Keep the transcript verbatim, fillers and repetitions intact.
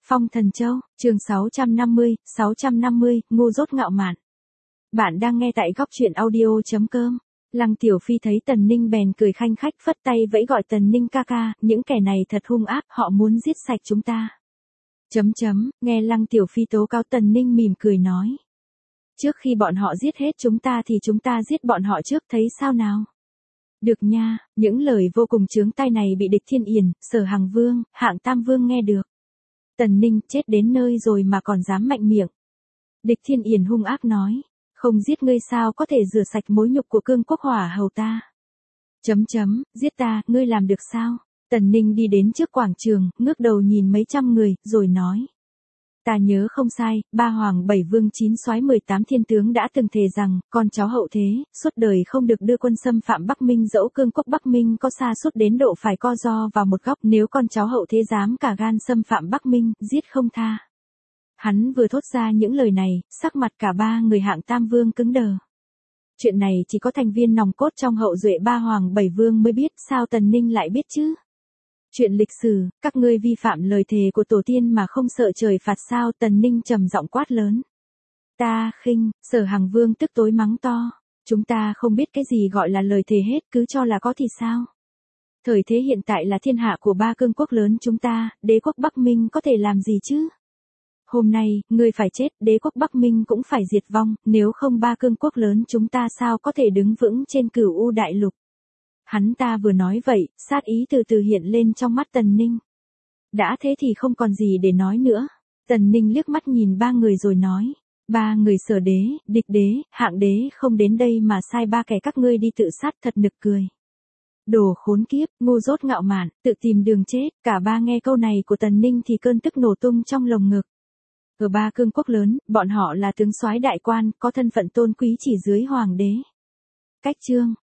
Phong Thần Châu, chương sáu trăm năm mươi, sáu trăm năm mươi, ngu dốt ngạo mạn. Bạn đang nghe tại góc truyện audio chấm com. Lăng Tiểu Phi thấy Tần Ninh bèn cười khanh khách phất tay vẫy gọi Tần Ninh ca ca, những kẻ này thật hung ác, họ muốn giết sạch chúng ta. Chấm chấm, nghe Lăng Tiểu Phi tố cáo Tần Ninh mỉm cười nói. Trước khi bọn họ giết hết chúng ta thì chúng ta giết bọn họ trước, thấy sao nào? Được nha, những lời vô cùng chướng tai này bị Địch Thiên Yển, Sở Hằng Vương, Hạng Tam Vương nghe được. Tần Ninh chết đến nơi rồi mà còn dám mạnh miệng. Địch Thiên Yển hung ác nói, không giết ngươi sao có thể rửa sạch mối nhục của Cương Quốc Hỏa hầu ta. Chấm chấm, giết ta, ngươi làm được sao? Tần Ninh đi đến trước quảng trường, ngước đầu nhìn mấy trăm người, rồi nói. Ta nhớ không sai, ba hoàng bảy vương chín soái mười tám thiên tướng đã từng thề rằng, con cháu hậu thế, suốt đời không được đưa quân xâm phạm Bắc Minh, dẫu Cương Quốc Bắc Minh có xa suốt đến độ phải co ro vào một góc, nếu con cháu hậu thế dám cả gan xâm phạm Bắc Minh, giết không tha. Hắn vừa thốt ra những lời này, sắc mặt cả ba người Hạng Tam Vương cứng đờ. Chuyện này chỉ có thành viên nòng cốt trong hậu duệ ba hoàng bảy vương mới biết, sao Tần Ninh lại biết chứ? Chuyện lịch sử, các ngươi vi phạm lời thề của tổ tiên mà không sợ trời phạt sao? Tần Ninh trầm giọng quát lớn. Ta khinh, Sở Hằng Vương tức tối mắng to. Chúng ta không biết cái gì gọi là lời thề hết, cứ cho là có thì sao? Thời thế hiện tại là thiên hạ của ba cương quốc lớn chúng ta, đế quốc Bắc Minh có thể làm gì chứ? Hôm nay, ngươi phải chết, đế quốc Bắc Minh cũng phải diệt vong, nếu không ba cương quốc lớn chúng ta sao có thể đứng vững trên cửu u đại lục? Hắn ta vừa nói vậy, sát ý từ từ hiện lên trong mắt Tần Ninh. Đã thế thì không còn gì để nói nữa. Tần Ninh liếc mắt nhìn ba người rồi nói. Ba người Sở đế, Địch đế, Hạng đế không đến đây mà sai ba kẻ các ngươi đi tự sát, thật nực cười. Đồ khốn kiếp, ngu dốt ngạo mạn, tự tìm đường chết. Cả ba nghe câu này của Tần Ninh thì cơn tức nổ tung trong lồng ngực. Ở ba cương quốc lớn, bọn họ là tướng soái đại quan, có thân phận tôn quý chỉ dưới hoàng đế. Cách chương,